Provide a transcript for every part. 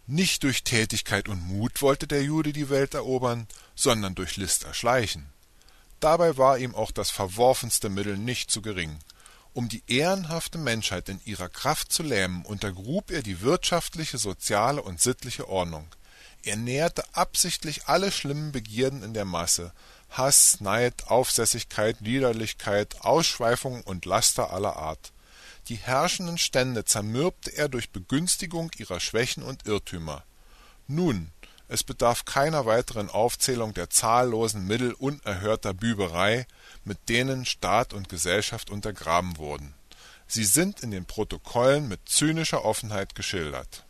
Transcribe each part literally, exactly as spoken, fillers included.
Nicht durch Tätigkeit und Mut wollte der Jude die Welt erobern, sondern durch List erschleichen. Dabei war ihm auch das verworfenste Mittel nicht zu gering. Um die ehrenhafte Menschheit in ihrer Kraft zu lähmen, untergrub er die wirtschaftliche, soziale und sittliche Ordnung. Er nährte absichtlich alle schlimmen Begierden in der Masse: Hass, Neid, Aufsässigkeit, Liederlichkeit, Ausschweifungen und Laster aller Art. Die herrschenden Stände zermürbte er durch Begünstigung ihrer Schwächen und Irrtümer. Nun, es bedarf keiner weiteren Aufzählung der zahllosen Mittel unerhörter Büberei, mit denen Staat und Gesellschaft untergraben wurden. Sie sind in den Protokollen mit zynischer Offenheit geschildert.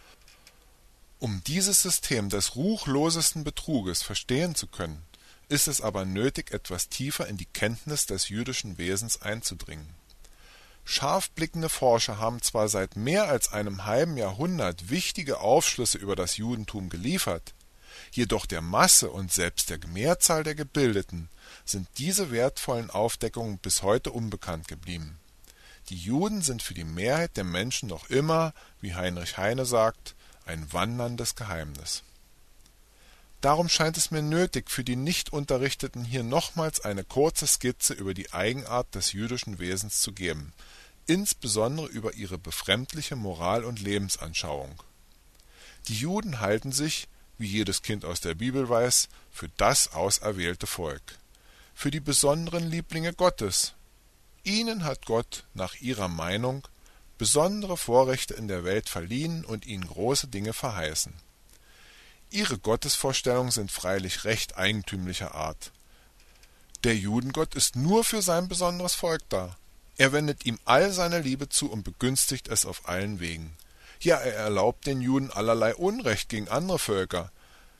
Um dieses System des ruchlosesten Betruges verstehen zu können, ist es aber nötig, etwas tiefer in die Kenntnis des jüdischen Wesens einzudringen. Scharfblickende Forscher haben zwar seit mehr als einem halben Jahrhundert wichtige Aufschlüsse über das Judentum geliefert, jedoch der Masse und selbst der Mehrzahl der Gebildeten sind diese wertvollen Aufdeckungen bis heute unbekannt geblieben. Die Juden sind für die Mehrheit der Menschen noch immer, wie Heinrich Heine sagt, ein wanderndes Geheimnis. Darum scheint es mir nötig, für die Nicht-Unterrichteten hier nochmals eine kurze Skizze über die Eigenart des jüdischen Wesens zu geben, insbesondere über ihre befremdliche Moral- und Lebensanschauung. Die Juden halten sich, wie jedes Kind aus der Bibel weiß, für das auserwählte Volk, für die besonderen Lieblinge Gottes. Ihnen hat Gott, nach ihrer Meinung, besondere Vorrechte in der Welt verliehen und ihnen große Dinge verheißen. Ihre Gottesvorstellungen sind freilich recht eigentümlicher Art. Der Judengott ist nur für sein besonderes Volk da. Er wendet ihm all seine Liebe zu und begünstigt es auf allen Wegen. Ja, er erlaubt den Juden allerlei Unrecht gegen andere Völker.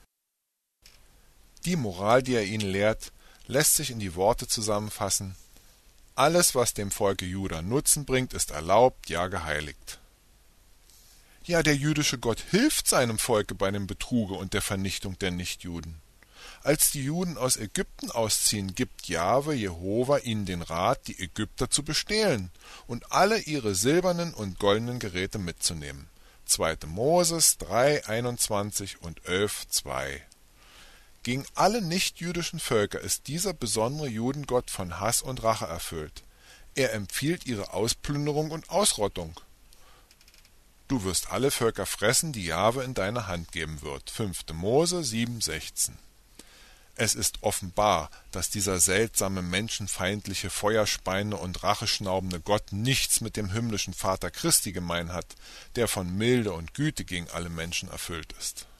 Die Moral, die er ihnen lehrt, lässt sich in die Worte zusammenfassen: Alles, was dem Volke Juda Nutzen bringt, ist erlaubt, ja geheiligt. Ja, der jüdische Gott hilft seinem Volke bei dem Betruge und der Vernichtung der Nichtjuden. Als die Juden aus Ägypten ausziehen, gibt Jahwe, Jehova, ihnen den Rat, die Ägypter zu bestehlen und alle ihre silbernen und goldenen Geräte mitzunehmen. zweite Moses drei einundzwanzig und elf zwei. Gegen alle nichtjüdischen Völker ist dieser besondere Judengott von Hass und Rache erfüllt. Er empfiehlt ihre Ausplünderung und Ausrottung. Du wirst alle Völker fressen, die Jahwe in deine Hand geben wird. fünfte Mose sieben sechzehn. Es ist offenbar, dass dieser seltsame, menschenfeindliche, feuerspeiende und racheschnaubende Gott nichts mit dem himmlischen Vater Christi gemein hat, der von Milde und Güte gegen alle Menschen erfüllt ist.